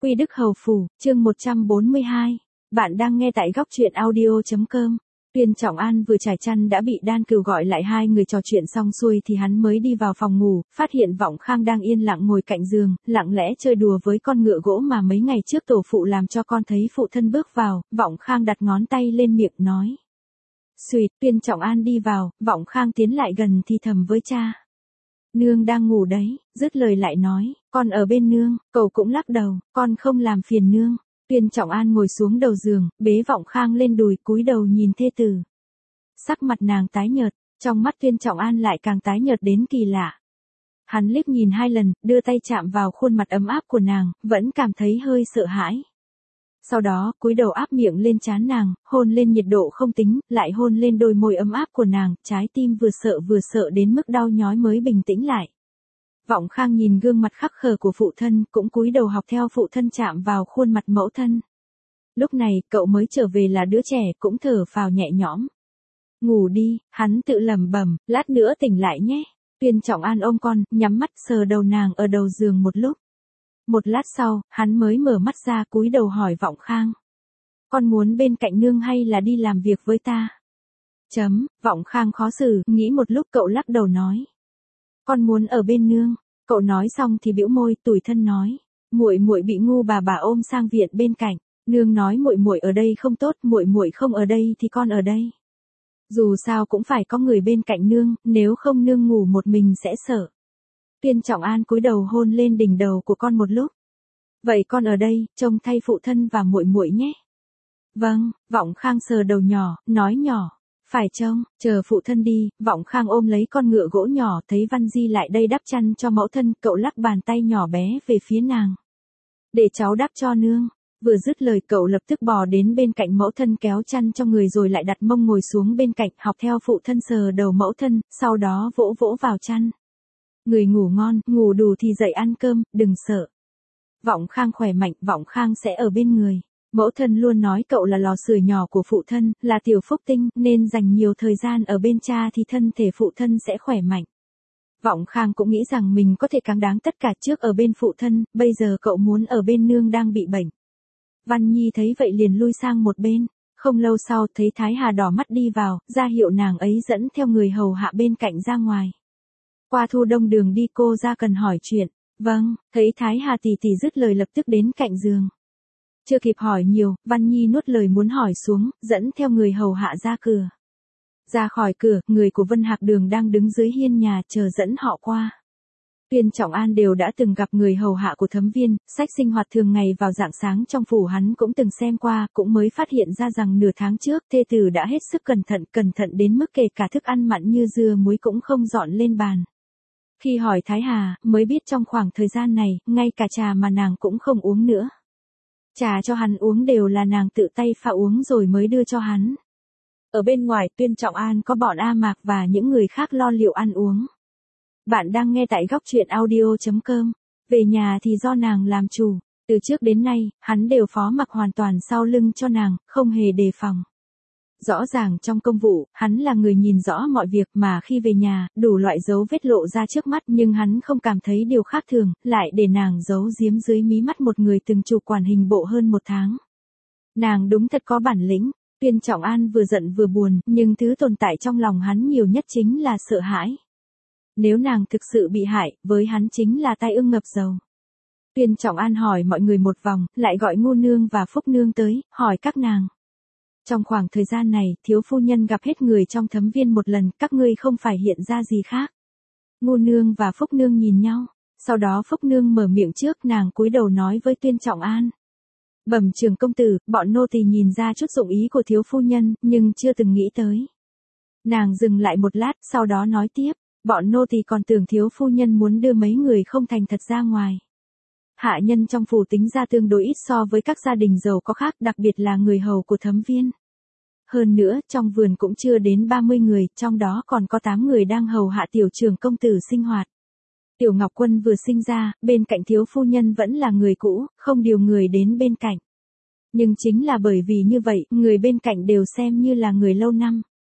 Quy Đức Hầu Phủ, chương 142. Bạn đang nghe tại góc truyện audio.com. Tuyên Trọng An vừa trải chăn đã bị Đan Cừu gọi lại, hai người trò chuyện xong xuôi thì hắn mới đi vào phòng ngủ, phát hiện Vọng Khang đang yên lặng ngồi cạnh giường, lặng lẽ chơi đùa với con ngựa gỗ mà mấy ngày trước tổ phụ làm cho con. Thấy phụ thân bước vào, Vọng Khang đặt ngón tay lên miệng nói. Xùyệt. Tuyên Trọng An đi vào, Vọng Khang tiến lại gần thì thầm với cha. Nương đang ngủ đấy, dứt lời lại nói, con ở bên nương. Cậu cũng lắc đầu, con không làm phiền nương. Tuyên Trọng An ngồi xuống đầu giường, bế Vọng Khang lên đùi, cúi đầu nhìn thê tử. Sắc mặt nàng tái nhợt, trong mắt Tuyên Trọng An lại càng tái nhợt đến kỳ lạ. Hắn liếc nhìn hai lần, đưa tay chạm vào khuôn mặt ấm áp của nàng, vẫn cảm thấy hơi sợ hãi. Sau đó, cúi đầu áp miệng lên trán nàng, hôn lên nhiệt độ không tính, lại hôn lên đôi môi ấm áp của nàng, trái tim vừa sợ đến mức đau nhói mới bình tĩnh lại. Vọng Khang nhìn gương mặt khắc khờ của phụ thân, cũng cúi đầu học theo phụ thân chạm vào khuôn mặt mẫu thân. Lúc này, cậu mới trở về là đứa trẻ, cũng thở phào nhẹ nhõm. Ngủ đi, hắn tự lẩm bẩm, lát nữa tỉnh lại nhé. Tuyên Trọng An ôm con, nhắm mắt sờ đầu nàng ở đầu giường một lúc. Một lát sau, hắn mới mở mắt ra, cúi đầu hỏi Vọng Khang. Con muốn bên cạnh nương hay là đi làm việc với ta? Vọng Khang khó xử, nghĩ một lúc cậu lắc đầu nói. Con muốn ở bên nương. Cậu nói xong thì bĩu môi, tủi thân nói. Muội bị ngu bà ôm sang viện bên cạnh. Nương nói muội ở đây không tốt, muội không ở đây thì con ở đây. Dù sao cũng phải có người bên cạnh nương, nếu không nương ngủ một mình sẽ sợ. Tuyên Trọng An cúi đầu hôn lên đỉnh đầu của con một lúc. Vậy con ở đây, trông thay phụ thân và muội nhé. Vâng. Vọng Khang sờ đầu nhỏ, nói nhỏ. Phải trông, chờ phụ thân đi. Vọng Khang ôm lấy con ngựa gỗ nhỏ, thấy Văn Di lại đây đắp chăn cho mẫu thân, cậu lắc bàn tay nhỏ bé về phía nàng. Để cháu đắp cho nương. Vừa dứt lời cậu lập tức bò đến bên cạnh mẫu thân kéo chăn cho người rồi lại đặt mông ngồi xuống bên cạnh, học theo phụ thân sờ đầu mẫu thân, sau đó vỗ vỗ vào chăn. Người ngủ ngon, ngủ đủ thì dậy ăn cơm, đừng sợ. Vọng Khang khỏe mạnh, Vọng Khang sẽ ở bên người. Mẫu thân luôn nói cậu là lò sưởi nhỏ của phụ thân, là tiểu phúc tinh, nên dành nhiều thời gian ở bên cha thì thân thể phụ thân sẽ khỏe mạnh. Vọng Khang cũng nghĩ rằng mình có thể cáng đáng tất cả trước ở bên phụ thân, bây giờ cậu muốn ở bên nương đang bị bệnh. Văn Nhi thấy vậy liền lui sang một bên. Không lâu sau thấy Thái Hà đỏ mắt đi vào, ra hiệu nàng ấy dẫn theo người hầu hạ bên cạnh ra ngoài. Qua Thu Đông đường đi, cô ra cần hỏi chuyện. Vâng. Thấy Thái Hà tỷ tỷ dứt lời lập tức đến cạnh giường. Chưa kịp hỏi nhiều, Văn Nhi nuốt lời muốn hỏi xuống, dẫn theo người hầu hạ ra cửa. Ra khỏi cửa, người của Vân Hạc Đường đang đứng dưới hiên nhà chờ dẫn họ qua. Tuyên Trọng An đều đã từng gặp người hầu hạ của Thấm Viên, sách sinh hoạt thường ngày vào rạng sáng trong phủ hắn cũng từng xem qua, cũng mới phát hiện ra rằng nửa tháng trước thê tử đã hết sức cẩn thận đến mức kể cả thức ăn mặn như dưa muối cũng không dọn lên bàn. Khi hỏi Thái Hà, mới biết trong khoảng thời gian này, ngay cả trà mà nàng cũng không uống nữa. Trà cho hắn uống đều là nàng tự tay pha uống rồi mới đưa cho hắn. Ở bên ngoài, Tuyên Trọng An có bọn A Mạc và những người khác lo liệu ăn uống. Bạn đang nghe tại góc truyện audio.com. Về nhà thì do nàng làm chủ. Từ trước đến nay, hắn đều phó mặc hoàn toàn sau lưng cho nàng, không hề đề phòng. Rõ ràng trong công vụ, hắn là người nhìn rõ mọi việc mà khi về nhà, đủ loại dấu vết lộ ra trước mắt nhưng hắn không cảm thấy điều khác thường, lại để nàng giấu giếm dưới mí mắt một người từng chủ quản hình bộ hơn một tháng. Nàng đúng thật có bản lĩnh. Tuyên Trọng An vừa giận vừa buồn, nhưng thứ tồn tại trong lòng hắn nhiều nhất chính là sợ hãi. Nếu nàng thực sự bị hại, với hắn chính là tai ương ngập dầu. Tuyên Trọng An hỏi mọi người một vòng, lại gọi Ngô Nương và Phúc Nương tới, hỏi các nàng. Trong khoảng thời gian này, thiếu phu nhân gặp hết người trong Thấm Viên một lần, các ngươi không phải hiện ra gì khác. Ngô Nương và Phúc Nương nhìn nhau, sau đó Phúc Nương mở miệng trước, nàng cúi đầu nói với Tuyên Trọng An. Bẩm trưởng công tử, bọn nô tỳ nhìn ra chút dụng ý của thiếu phu nhân, nhưng chưa từng nghĩ tới. Nàng dừng lại một lát, sau đó nói tiếp. Bọn nô tỳ còn tưởng thiếu phu nhân muốn đưa mấy người không thành thật ra ngoài. Hạ nhân trong phủ tính ra tương đối ít so với các gia đình giàu có khác, đặc biệt là người hầu của Thấm Viên. Hơn nữa, trong vườn cũng chưa đến 30 người, trong đó còn có 8 người đang hầu hạ tiểu trưởng công tử sinh hoạt. Tiểu Ngọc Quân vừa sinh ra, bên cạnh thiếu phu nhân vẫn là người cũ, không điều người đến bên cạnh. Nhưng chính là bởi vì như vậy, người bên cạnh đều xem như là người lâu năm.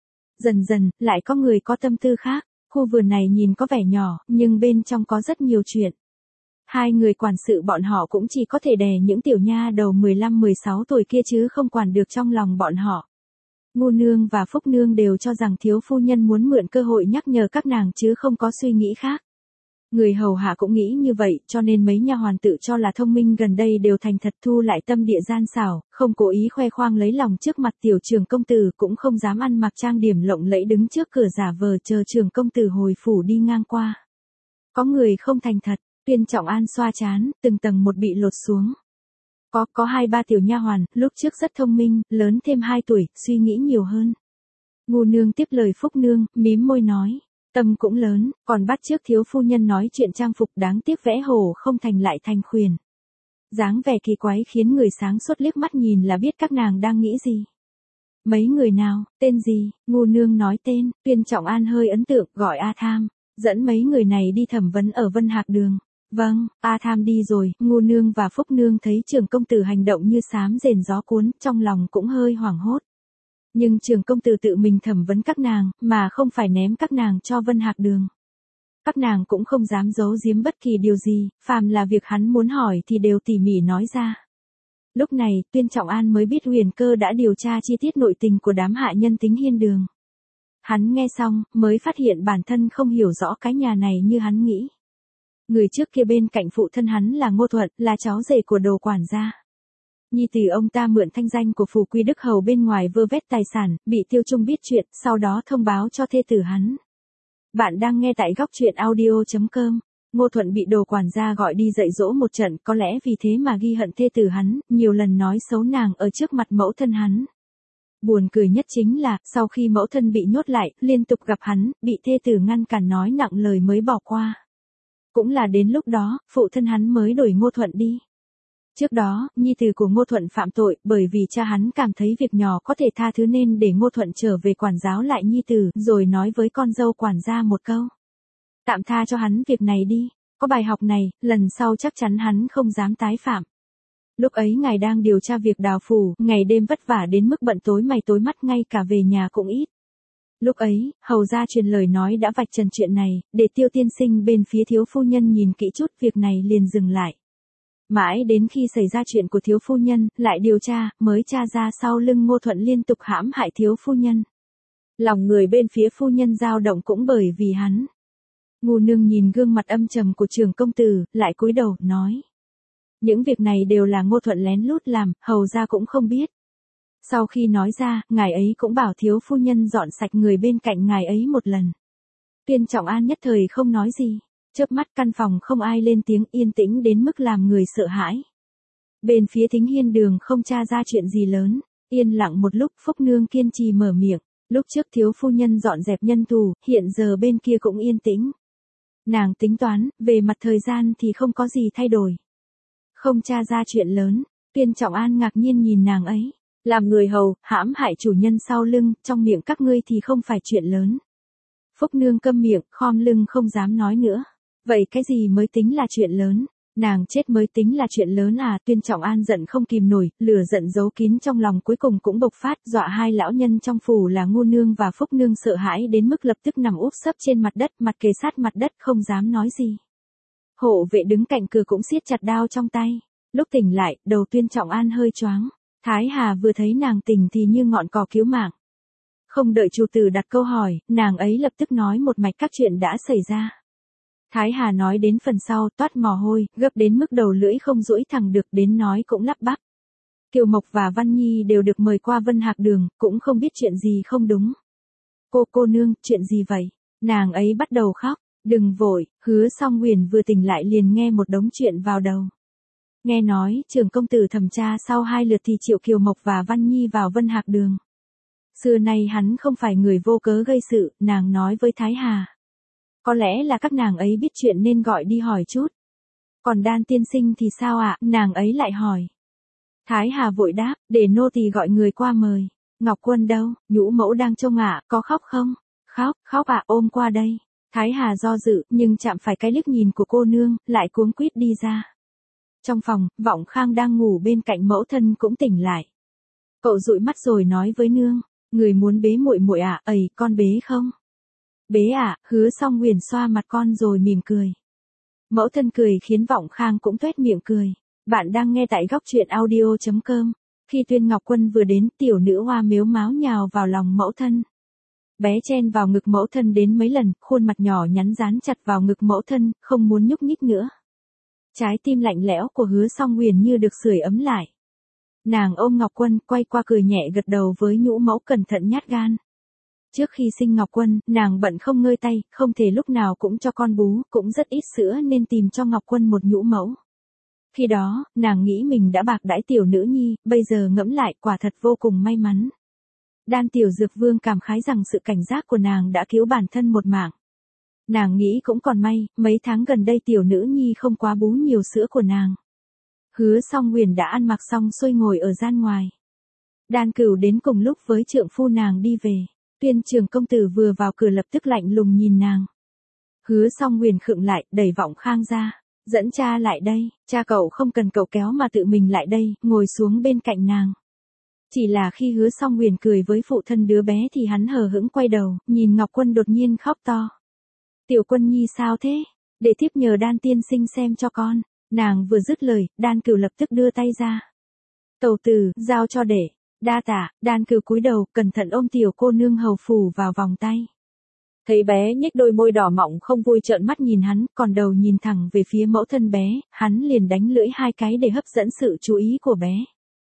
Dần dần, lại có người có tâm tư khác. Khu vườn này nhìn có vẻ nhỏ, nhưng bên trong có rất nhiều chuyện. Hai người quản sự bọn họ cũng chỉ có thể đè những tiểu nha đầu 15-16 tuổi kia chứ không quản được trong lòng bọn họ. Ngô Nương và Phúc Nương đều cho rằng thiếu phu nhân muốn mượn cơ hội nhắc nhở các nàng chứ không có suy nghĩ khác. Người hầu hạ cũng nghĩ như vậy, cho nên mấy nha hoàn tự cho là thông minh gần đây đều thành thật thu lại tâm địa gian xảo, không cố ý khoe khoang lấy lòng trước mặt tiểu trưởng công tử, cũng không dám ăn mặc trang điểm lộng lẫy đứng trước cửa giả vờ chờ trưởng công tử hồi phủ đi ngang qua. Có người không thành thật, Tuyên Trọng An xoa trán, từng tầng một bị lột xuống. Có 2-3 tiểu nha hoàn, lúc trước rất thông minh, lớn thêm 2 tuổi, suy nghĩ nhiều hơn. Ngô Nương tiếp lời Phúc Nương, mím môi nói. Tâm cũng lớn, còn bắt trước thiếu phu nhân nói chuyện trang phục đáng tiếc vẽ hồ không thành lại thành khuyển. Dáng vẻ kỳ quái khiến người sáng suốt liếc mắt nhìn là biết các nàng đang nghĩ gì. Mấy người nào, tên gì, Ngô Nương nói tên, Tuyên Trọng An hơi ấn tượng, gọi A Tham, dẫn mấy người này đi thẩm vấn ở Vân Hạc Đường. Vâng, A Tham đi rồi, Ngô Nương và Phúc Nương thấy trưởng công tử hành động như sám rền gió cuốn, trong lòng cũng hơi hoảng hốt. Nhưng trưởng công tử tự mình thẩm vấn các nàng, mà không phải ném các nàng cho Vân Hạc Đường. Các nàng cũng không dám giấu giếm bất kỳ điều gì, phàm là việc hắn muốn hỏi thì đều tỉ mỉ nói ra. Lúc này, Tuyên Trọng An mới biết Huyền Cơ đã điều tra chi tiết nội tình của đám hạ nhân Tính Hiên Đường. Hắn nghe xong, mới phát hiện bản thân không hiểu rõ cái nhà này như hắn nghĩ. Người trước kia bên cạnh phụ thân hắn là Ngô Thuận, là cháu rể của Đồ quản gia. Nhi tử ông ta mượn thanh danh của Phù Quy Đức Hầu bên ngoài vơ vét tài sản, bị Tiêu Trung biết chuyện, sau đó thông báo cho thê tử hắn. Bạn đang nghe tại góc truyện audio.com. Ngô Thuận bị Đồ quản gia gọi đi dạy dỗ một trận, có lẽ vì thế mà ghi hận thê tử hắn, nhiều lần nói xấu nàng ở trước mặt mẫu thân hắn. Buồn cười nhất chính là, sau khi mẫu thân bị nhốt lại, liên tục gặp hắn, bị thê tử ngăn cản nói nặng lời mới bỏ qua. Cũng là đến lúc đó, phụ thân hắn mới đuổi Ngô Thuận đi. Trước đó, nhi tử của Ngô Thuận phạm tội, bởi vì cha hắn cảm thấy việc nhỏ có thể tha thứ nên để Ngô Thuận trở về quản giáo lại nhi tử, rồi nói với con dâu quản gia một câu. Tạm tha cho hắn việc này đi, có bài học này, lần sau chắc chắn hắn không dám tái phạm. Lúc ấy ngài đang điều tra việc đào phủ, ngày đêm vất vả đến mức bận tối mày tối mắt ngay cả về nhà cũng ít. Lúc ấy, hầu gia truyền lời nói đã vạch trần chuyện này, để Tiêu tiên sinh bên phía thiếu phu nhân nhìn kỹ chút việc này liền dừng lại. Mãi đến khi xảy ra chuyện của thiếu phu nhân, lại điều tra, mới tra ra sau lưng Ngô Thuận liên tục hãm hại thiếu phu nhân. Lòng người bên phía phu nhân dao động cũng bởi vì hắn. Ngô Nương nhìn gương mặt âm trầm của trưởng công tử, lại cúi đầu, nói. Những việc này đều là Ngô Thuận lén lút làm, hầu gia cũng không biết. Sau khi nói ra, ngài ấy cũng bảo thiếu phu nhân dọn sạch người bên cạnh ngài ấy một lần. Tuyên Trọng An nhất thời không nói gì. Chớp mắt căn phòng không ai lên tiếng, yên tĩnh đến mức làm người sợ hãi. Bên phía Thính Hiên Đường không tra ra chuyện gì lớn, yên lặng một lúc Phúc Nương kiên trì mở miệng, lúc trước thiếu phu nhân dọn dẹp nhân tù, hiện giờ bên kia cũng yên tĩnh. Nàng tính toán, về mặt thời gian thì không có gì thay đổi. Không tra ra chuyện lớn, Tuyên Trọng An ngạc nhiên nhìn nàng ấy, làm người hầu, hãm hại chủ nhân sau lưng, trong miệng các ngươi thì không phải chuyện lớn. Phúc Nương câm miệng, khom lưng không dám nói nữa. Vậy cái gì mới tính là chuyện lớn? Nàng chết mới tính là chuyện lớn à? Tuyên Trọng An giận không kìm nổi, lửa giận giấu kín trong lòng cuối cùng cũng bộc phát, dọa hai lão nhân trong phủ là Ngô Nương và Phúc Nương sợ hãi đến mức lập tức nằm úp sấp trên mặt đất, mặt kề sát mặt đất không dám nói gì. Hộ vệ đứng cạnh cửa cũng siết chặt đao trong tay. Lúc tỉnh lại, đầu Tuyên Trọng An hơi choáng. Thái Hà vừa thấy nàng tỉnh thì như ngọn cỏ cứu mạng. Không đợi chủ tử đặt câu hỏi, nàng ấy lập tức nói một mạch các chuyện đã xảy ra. Thái Hà nói đến phần sau, toát mồ hôi, gấp đến mức đầu lưỡi không duỗi thẳng được, đến nói cũng lắp bắp. Kiều Mộc và Văn Nhi đều được mời qua Vân Hạc Đường, cũng không biết chuyện gì không đúng. Cô nương, chuyện gì vậy? Nàng ấy bắt đầu khóc, đừng vội, Hứa Song Huyền vừa tỉnh lại liền nghe một đống chuyện vào đầu. Nghe nói, trưởng công tử thẩm tra sau 2 lượt thì triệu Kiều Mộc và Văn Nhi vào Vân Hạc Đường. Xưa nay hắn không phải người vô cớ gây sự, nàng nói với Thái Hà. Có lẽ là các nàng ấy biết chuyện nên gọi đi hỏi chút. Còn Đan tiên sinh thì sao ạ? Nàng ấy lại hỏi. Thái Hà vội đáp, để nô tỳ gọi người qua mời. Ngọc Quân đâu? Nhũ mẫu đang trông ạ, có khóc không? Khóc ạ, ôm qua đây. Thái Hà do dự, nhưng chạm phải cái liếc nhìn của cô nương, lại cuống quýt đi ra. Trong phòng, Vọng Khang đang ngủ bên cạnh mẫu thân cũng tỉnh lại. Cậu dụi mắt rồi nói với nương, người muốn bế muội muội ạ, ầy, con bế không? Bế ạ, Hứa Song Huyền xoa mặt con rồi mỉm cười. Mẫu thân cười khiến Vọng Khang cũng tuét miệng cười. Bạn đang nghe tại góc truyện audio.com. Khi Tuyên Ngọc Quân vừa đến, tiểu nữ hoa mếu máo nhào vào lòng mẫu thân. Bé chen vào ngực mẫu thân đến mấy lần, khuôn mặt nhỏ nhắn dán chặt vào ngực mẫu thân, không muốn nhúc nhích nữa. Trái tim lạnh lẽo của Hứa Song Huyền như được sưởi ấm lại. Nàng ôm Ngọc Quân, quay qua cười nhẹ gật đầu với nhũ mẫu cẩn thận nhát gan. Trước khi sinh Ngọc Quân, nàng bận không ngơi tay, không thể lúc nào cũng cho con bú, cũng rất ít sữa nên tìm cho Ngọc Quân một nhũ mẫu. Khi đó, nàng nghĩ mình đã bạc đãi tiểu nữ nhi, bây giờ ngẫm lại quả thật vô cùng may mắn. Đan Tiểu Dược Vương cảm khái rằng sự cảnh giác của nàng đã cứu bản thân một mạng. Nàng nghĩ cũng còn may, mấy tháng gần đây tiểu nữ nhi không quá bú nhiều sữa của nàng. Hứa Song Huyền đã ăn mặc xong xuôi ngồi ở gian ngoài. Đan Cửu đến cùng lúc với trượng phu nàng đi về. Tuyên Trường công tử vừa vào cửa lập tức lạnh lùng nhìn nàng. Hứa Song Huyền khựng lại, đẩy Vọng Khang ra. Dẫn cha lại đây, cha cậu không cần cậu kéo mà tự mình lại đây, ngồi xuống bên cạnh nàng. Chỉ là khi Hứa Song Huyền cười với phụ thân đứa bé thì hắn hờ hững quay đầu, nhìn Ngọc Quân đột nhiên khóc to. Tiểu Quân nhi sao thế? Để tiếp nhờ Đan tiên sinh xem cho con. Nàng vừa dứt lời, Đan Cửu lập tức đưa tay ra. Tẩu tử, giao cho để. Đa tạ, Đan Cửu cúi đầu, cẩn thận ôm tiểu cô nương hầu phủ vào vòng tay. Thấy bé nhếch đôi môi đỏ mọng không vui trợn mắt nhìn hắn, còn đầu nhìn thẳng về phía mẫu thân bé, hắn liền đánh lưỡi hai cái để hấp dẫn sự chú ý của bé.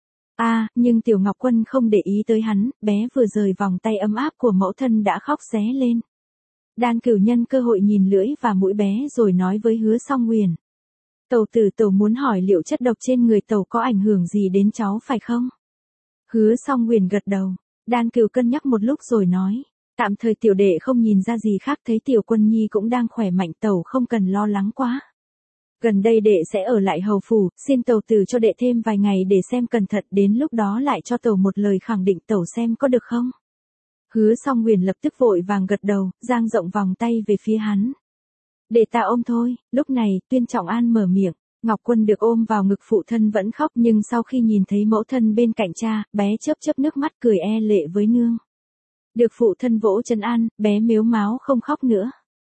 Nhưng Tiểu Ngọc Quân không để ý tới hắn, bé vừa rời vòng tay ấm áp của mẫu thân đã khóc ré lên. Đan Cửu nhân cơ hội nhìn lưỡi và mũi bé rồi nói với Hứa Song Huyền. Tẩu tử, tẩu muốn hỏi liệu chất độc trên người tẩu có ảnh hưởng gì đến cháu phải không? Hứa Song Huyền gật đầu. Đan Cửu cân nhắc một lúc rồi nói. Tạm thời tiểu đệ không nhìn ra gì khác, thấy tiểu Quân nhi cũng đang khỏe mạnh, tẩu không cần lo lắng quá. Gần đây đệ sẽ ở lại hầu phủ, xin tẩu tử cho đệ thêm vài ngày để xem cẩn thận, đến lúc đó lại cho tẩu một lời khẳng định, tẩu xem có được không? Hứa Song Huyền lập tức vội vàng gật đầu, dang rộng vòng tay về phía hắn. Để ta ôm thôi. Lúc này, Tuyên Trọng An mở miệng. Ngọc Quân được ôm vào ngực phụ thân vẫn khóc, nhưng sau khi nhìn thấy mẫu thân bên cạnh cha, bé chớp chớp nước mắt cười e lệ với nương. Được phụ thân vỗ trấn an, bé mếu máo không khóc nữa.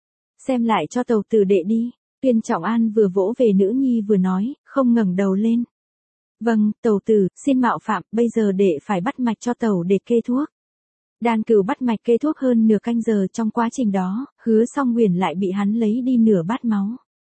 Xem lại cho tẩu tử đệ đi. Tuyên Trọng An vừa vỗ về nữ nhi vừa nói, không ngẩng đầu lên. Vâng, tẩu tử, xin mạo phạm, bây giờ đệ phải bắt mạch cho tẩu để kê thuốc. Đan Cửu bắt mạch kê thuốc hơn nửa canh giờ, trong quá trình đó, Hứa Song Huyền lại bị hắn lấy đi nửa bát máu.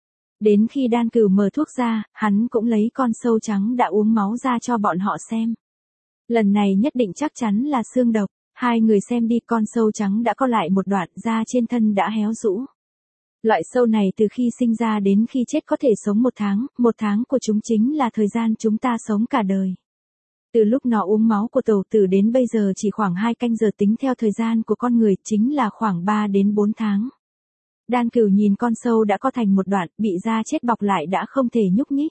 Đến khi Đan Cửu mở thuốc ra, hắn cũng lấy con sâu trắng đã uống máu ra cho bọn họ xem. Lần này nhất định chắc chắn là xương độc. Hai người xem đi, con sâu trắng đã co lại một đoạn, da trên thân đã héo rũ. Loại sâu này từ khi sinh ra đến khi chết có thể sống một tháng của chúng chính là thời gian chúng ta sống cả đời. Từ lúc nó uống máu của tẩu tử đến bây giờ chỉ khoảng 2 canh giờ, tính theo thời gian của con người chính là khoảng 3 đến 4 tháng. Đan Cửu nhìn con sâu đã co thành một đoạn, bị da chết bọc lại đã không thể nhúc nhích.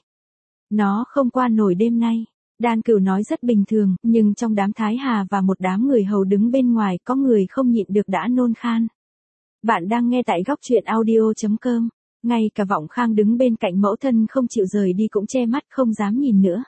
Nó không qua nổi đêm nay. Đan Cửu nói rất bình thường, nhưng trong đám Thái Hà và một đám người hầu đứng bên ngoài có người không nhịn được đã nôn khan. Bạn đang nghe tại góc truyện audio.com. Ngay cả Vọng Khang đứng bên cạnh mẫu thân không chịu rời đi cũng che mắt không dám nhìn nữa.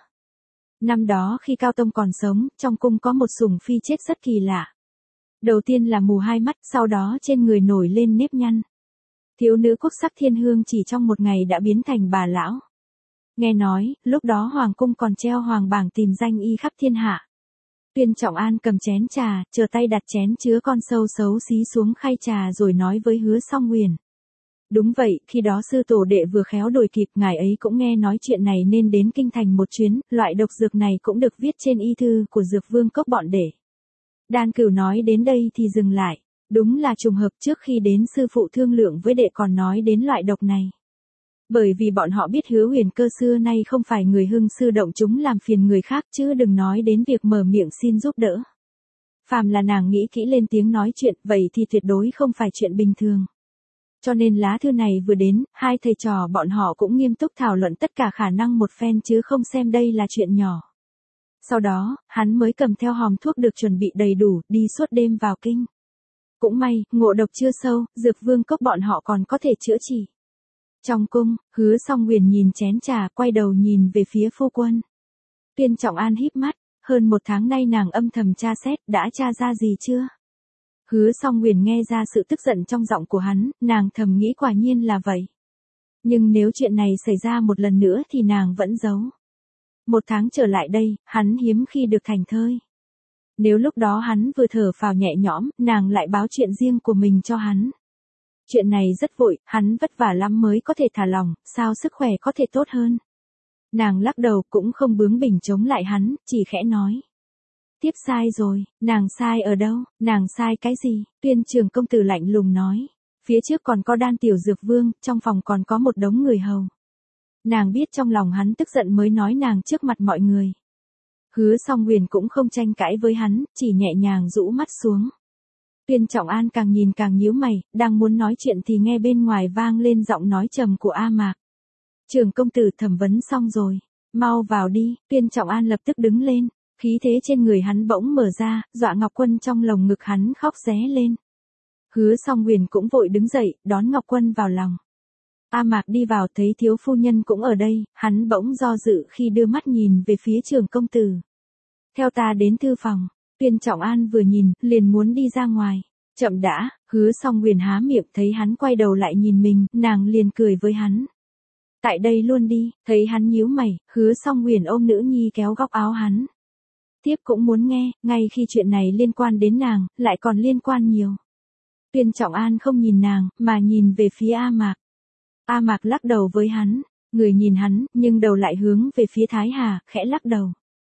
Năm đó khi Cao Tông còn sống, trong cung có một sủng phi chết rất kỳ lạ. Đầu tiên là mù hai mắt, sau đó trên người nổi lên nếp nhăn. Thiếu nữ quốc sắc thiên hương chỉ trong một ngày đã biến thành bà lão. Nghe nói, lúc đó hoàng cung còn treo hoàng bảng tìm danh y khắp thiên hạ. Tuyên Trọng An cầm chén trà, chờ tay đặt chén chứa con sâu xấu xí xuống khay trà rồi nói với Hứa Song Huyền. Đúng vậy, khi đó sư tổ đệ vừa khéo đổi kịp, ngài ấy cũng nghe nói chuyện này nên đến kinh thành một chuyến, loại độc dược này cũng được viết trên y thư của Dược Vương Cốc bọn đệ. Đan Cửu nói đến đây thì dừng lại. Đúng là trùng hợp, trước khi đến sư phụ thương lượng với đệ còn nói đến loại độc này. Bởi vì bọn họ biết Hứa Huyền Cơ xưa nay không phải người hưng sư động chúng làm phiền người khác, chứ đừng nói đến việc mở miệng xin giúp đỡ. Phàm là nàng nghĩ kỹ lên tiếng nói chuyện, vậy thì tuyệt đối không phải chuyện bình thường. Cho nên lá thư này vừa đến, hai thầy trò bọn họ cũng nghiêm túc thảo luận tất cả khả năng một phen chứ không xem đây là chuyện nhỏ. Sau đó, hắn mới cầm theo hòm thuốc được chuẩn bị đầy đủ, đi suốt đêm vào kinh. Cũng may, ngộ độc chưa sâu, Dược Vương Cốc bọn họ còn có thể chữa trị. Trong cung, Hứa Song Huyền nhìn chén trà, quay đầu nhìn về phía phu quân. Tuyên Trọng An híp mắt, hơn 1 tháng nay nàng âm thầm tra xét, đã tra ra gì chưa? Hứa Song Huyền nghe ra sự tức giận trong giọng của hắn, nàng thầm nghĩ quả nhiên là vậy. Nhưng nếu chuyện này xảy ra một lần nữa thì nàng vẫn giấu. 1 tháng trở lại đây, hắn hiếm khi được thành thơi. Nếu lúc đó hắn vừa thở phào nhẹ nhõm, nàng lại báo chuyện riêng của mình cho hắn. Chuyện này rất vội, hắn vất vả lắm mới có thể thả lòng, sao sức khỏe có thể tốt hơn. Nàng lắc đầu cũng không bướng bỉnh chống lại hắn, chỉ khẽ nói. Tiếp sai rồi, nàng sai ở đâu, nàng sai cái gì, Tuyên Trường công tử lạnh lùng nói. Phía trước còn có Đan tiểu dược vương, trong phòng còn có một đống người hầu. Nàng biết trong lòng hắn tức giận mới nói nàng trước mặt mọi người. Hứa Song Huyền cũng không tranh cãi với hắn, chỉ nhẹ nhàng rũ mắt xuống. Tuyên Trọng An càng nhìn càng nhíu mày, đang muốn nói chuyện thì nghe bên ngoài vang lên giọng nói trầm của A Mạc. Trường công tử thẩm vấn xong rồi, mau vào đi. Tuyên Trọng An lập tức đứng lên, khí thế trên người hắn bỗng mở ra, dọa Ngọc Quân trong lồng ngực hắn khóc ré lên. Hứa Song Huyền cũng vội đứng dậy, đón Ngọc Quân vào lòng. A Mạc đi vào thấy thiếu phu nhân cũng ở đây, hắn bỗng do dự khi đưa mắt nhìn về phía Trường công tử. Theo ta đến thư phòng. Tuyên Trọng An vừa nhìn, liền muốn đi ra ngoài. Chậm đã, Hứa Song Huyền há miệng thấy hắn quay đầu lại nhìn mình, nàng liền cười với hắn. Tại đây luôn đi, thấy hắn nhíu mày, Hứa Song Huyền ôm nữ nhi kéo góc áo hắn. Tiếp cũng muốn nghe, ngay khi chuyện này liên quan đến nàng, lại còn liên quan nhiều. Tuyên Trọng An không nhìn nàng, mà nhìn về phía A Mạc. A Mạc lắc đầu với hắn, người nhìn hắn, nhưng đầu lại hướng về phía Thái Hà, khẽ lắc đầu.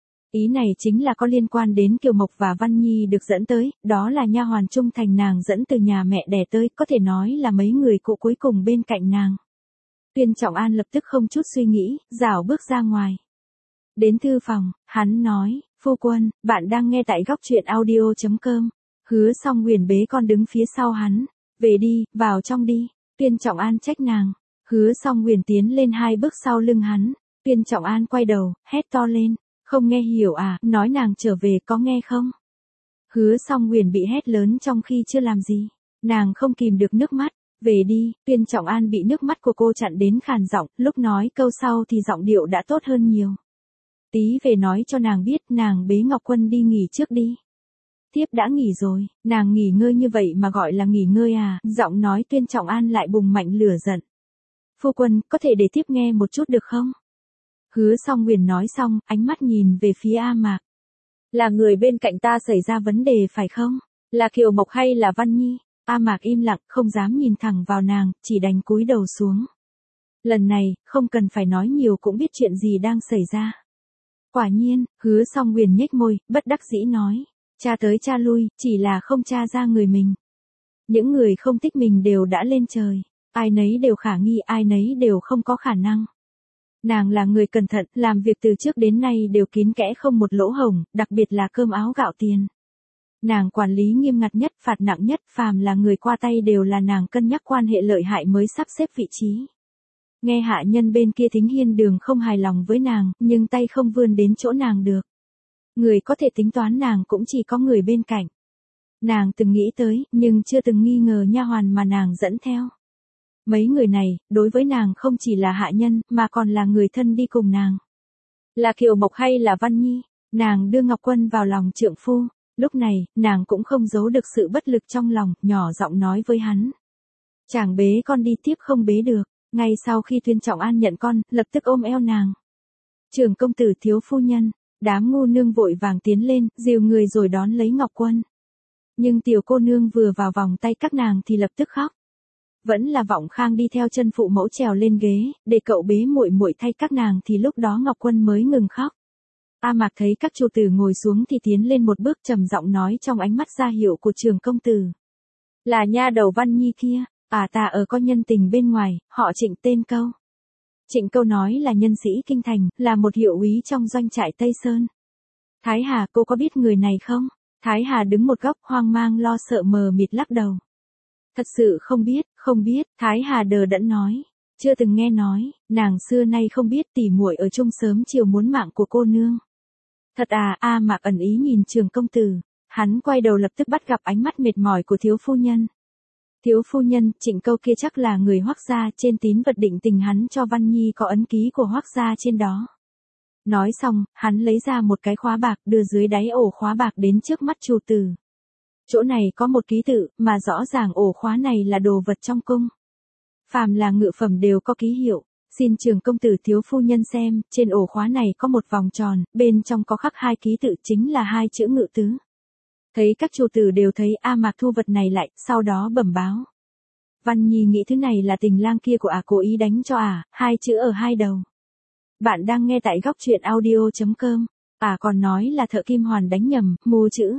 Ý này chính là có liên quan đến Kiều Mộc và Văn Nhi được dẫn tới, đó là nha hoàn trung thành nàng dẫn từ nhà mẹ đẻ tới, có thể nói là mấy người cụ cuối cùng bên cạnh nàng. Tuyên Trọng An lập tức không chút suy nghĩ, rảo bước ra ngoài. Đến thư phòng, hắn nói, phu quân, bạn đang nghe tại góc truyện audio.com. Hứa Song Huyền bế con đứng phía sau hắn, về đi, vào trong đi. Tuyên Trọng An trách nàng. Hứa Song Huyền tiến lên 2 bước sau lưng hắn. Tuyên Trọng An quay đầu, hét to lên. Không nghe hiểu à, nói nàng trở về có nghe không? Hứa Song Huyền bị hét lớn trong khi chưa làm gì. Nàng không kìm được nước mắt. Về đi. Tuyên Trọng An bị nước mắt của cô chặn đến khàn giọng, lúc nói câu sau thì giọng điệu đã tốt hơn nhiều. Tí về nói cho nàng biết nàng bế Ngọc Quân đi nghỉ trước đi. Tiếp đã nghỉ rồi, nàng nghỉ ngơi như vậy mà gọi là nghỉ ngơi à, giọng nói Tuyên Trọng An lại bùng mạnh lửa giận. Phu quân, có thể để tiếp nghe một chút được không? Hứa Song Huyền nói xong, ánh mắt nhìn về phía A Mạc. Là người bên cạnh ta xảy ra vấn đề phải không? Là Kiều Mộc hay là Văn Nhi? A Mạc im lặng, không dám nhìn thẳng vào nàng, chỉ đành cúi đầu xuống. Lần này, không cần phải nói nhiều cũng biết chuyện gì đang xảy ra. Quả nhiên, Hứa Song Huyền nhếch môi, bất đắc dĩ nói. Cha tới cha lui, chỉ là không tra ra người mình. Những người không thích mình đều đã lên trời. Ai nấy đều khả nghi, ai nấy đều không có khả năng. Nàng là người cẩn thận, làm việc từ trước đến nay đều kín kẽ không một lỗ hổng, đặc biệt là cơm áo gạo tiền. Nàng quản lý nghiêm ngặt nhất, phạt nặng nhất, phàm là người qua tay đều là nàng cân nhắc quan hệ lợi hại mới sắp xếp vị trí. Nghe hạ nhân bên kia Thính Hiên Đường không hài lòng với nàng, nhưng tay không vươn đến chỗ nàng được. Người có thể tính toán nàng cũng chỉ có người bên cạnh. Nàng từng nghĩ tới, nhưng chưa từng nghi ngờ nha hoàn mà nàng dẫn theo. Mấy người này, đối với nàng không chỉ là hạ nhân, mà còn là người thân đi cùng nàng. Là Kiều Mộc hay là Văn Nhi? Nàng đưa Ngọc Quân vào lòng trượng phu. Lúc này, nàng cũng không giấu được sự bất lực trong lòng, nhỏ giọng nói với hắn. Chàng bế con đi tiếp không bế được. Ngay sau khi Tuyên Trọng An nhận con, lập tức ôm eo nàng. Trường công tử thiếu phu nhân, đám ngu nương vội vàng tiến lên, dìu người rồi đón lấy Ngọc Quân. Nhưng tiểu cô nương vừa vào vòng tay các nàng thì lập tức khóc. Vẫn là Vọng Khang đi theo chân phụ mẫu trèo lên ghế, để cậu bế muội muội thay các nàng thì lúc đó Ngọc Quân mới ngừng khóc. A Mạc thấy các chủ tử ngồi xuống thì tiến lên một bước trầm giọng nói trong ánh mắt ra hiệu của Trường công tử. Là nha đầu Văn Nhi kia, ta ở có nhân tình bên ngoài, họ Trịnh tên Câu. Trịnh Câu nói là nhân sĩ kinh thành, là một hiệu úy trong doanh trại Tây Sơn. Thái Hà, cô có biết người này không? Thái Hà đứng một góc hoang mang lo sợ mờ mịt lắc đầu. Thật sự không biết, Thái Hà đờ đẫn nói. Chưa từng nghe nói, nàng xưa nay không biết tỉ muội ở chung sớm chiều muốn mạng của cô nương. Thật à, A Mạc ẩn ý nhìn Trường công tử, hắn quay đầu lập tức bắt gặp ánh mắt mệt mỏi của thiếu phu nhân. Thiếu phu nhân, Trịnh Câu kia chắc là người Hoắc gia, trên tín vật định tình hắn cho Văn Nhi có ấn ký của Hoắc gia trên đó. Nói xong, hắn lấy ra một cái khóa bạc đưa dưới đáy ổ khóa bạc đến trước mắt chủ tử. Chỗ này có một ký tự, mà rõ ràng ổ khóa này là đồ vật trong cung. Phàm là ngự phẩm đều có ký hiệu. Xin trường công tử thiếu phu nhân xem, trên ổ khóa này có một vòng tròn, bên trong có khắc 2 ký tự chính là 2 chữ ngự tứ. Thấy các chủ tử đều thấy A Mạc thu vật này lại, sau đó bẩm báo. Văn Nhi nghĩ thứ này là tình lang kia của cố ý đánh cho 2 chữ ở 2 đầu. Bạn đang nghe tại góc truyện audio.com. Còn nói là thợ kim hoàn đánh nhầm, mù chữ.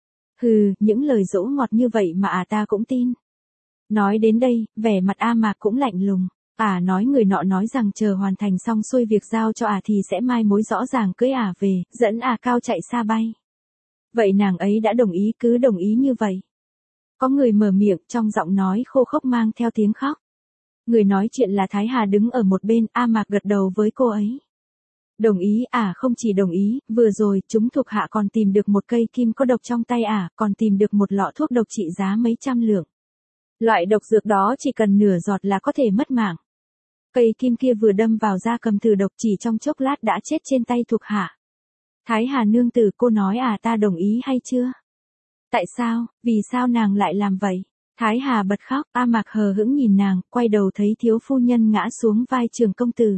Hừ, những lời dỗ ngọt như vậy mà ta cũng tin. Nói đến đây, vẻ mặt A Mạc cũng lạnh lùng. Nói người nọ nói rằng chờ hoàn thành xong xuôi việc giao cho thì sẽ mai mối rõ ràng cưới về, dẫn cao chạy xa bay. Vậy nàng ấy đã đồng ý, cứ đồng ý như vậy. Có người mở miệng, trong giọng nói khô khốc mang theo tiếng khóc. Người nói chuyện là Thái Hà đứng ở một bên, A Mạc gật đầu với cô ấy. Đồng ý không chỉ đồng ý, vừa rồi chúng thuộc hạ còn tìm được một cây kim có độc trong tay còn tìm được một lọ thuốc độc trị giá mấy trăm lượng. Loại độc dược đó chỉ cần nửa giọt là có thể mất mạng. Cây kim kia vừa đâm vào da cầm thử độc chỉ trong chốc lát đã chết trên tay thuộc hạ. Thái Hà nương tử, cô nói ta đồng ý hay chưa? Tại sao, vì sao nàng lại làm vậy? Thái Hà bật khóc, A Mạc hờ hững nhìn nàng, quay đầu thấy thiếu phu nhân ngã xuống vai Trường công tử.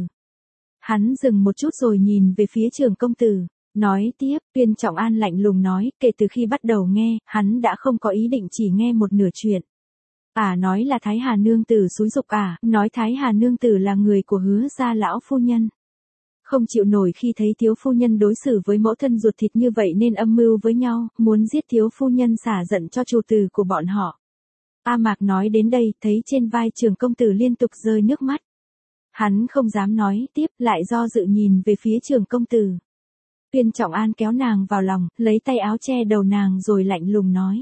Hắn dừng một chút rồi nhìn về phía Trường công tử, nói tiếp, Tuyên Trọng An lạnh lùng nói, kể từ khi bắt đầu nghe, hắn đã không có ý định chỉ nghe một nửa chuyện. Nói là Thái Hà nương tử xúi giục nói Thái Hà nương tử là người của Hứa gia lão phu nhân. Không chịu nổi khi thấy thiếu phu nhân đối xử với mẫu thân ruột thịt như vậy nên âm mưu với nhau, muốn giết thiếu phu nhân xả giận cho chủ tử của bọn họ. A Mạc nói đến đây, thấy trên vai Trường công tử liên tục rơi nước mắt. Hắn không dám nói tiếp, lại do dự nhìn về phía Trường công tử. Tuyên Trọng An kéo nàng vào lòng, lấy tay áo che đầu nàng rồi lạnh lùng nói.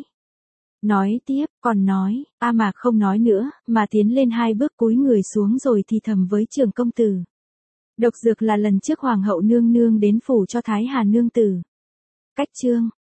Nói tiếp, còn nói, A Mạc không nói nữa, mà tiến lên 2 bước cúi người xuống rồi thì thầm với Trường công tử. Độc dược là lần trước Hoàng hậu nương nương đến phủ cho Thái Hà nương tử. Cách chương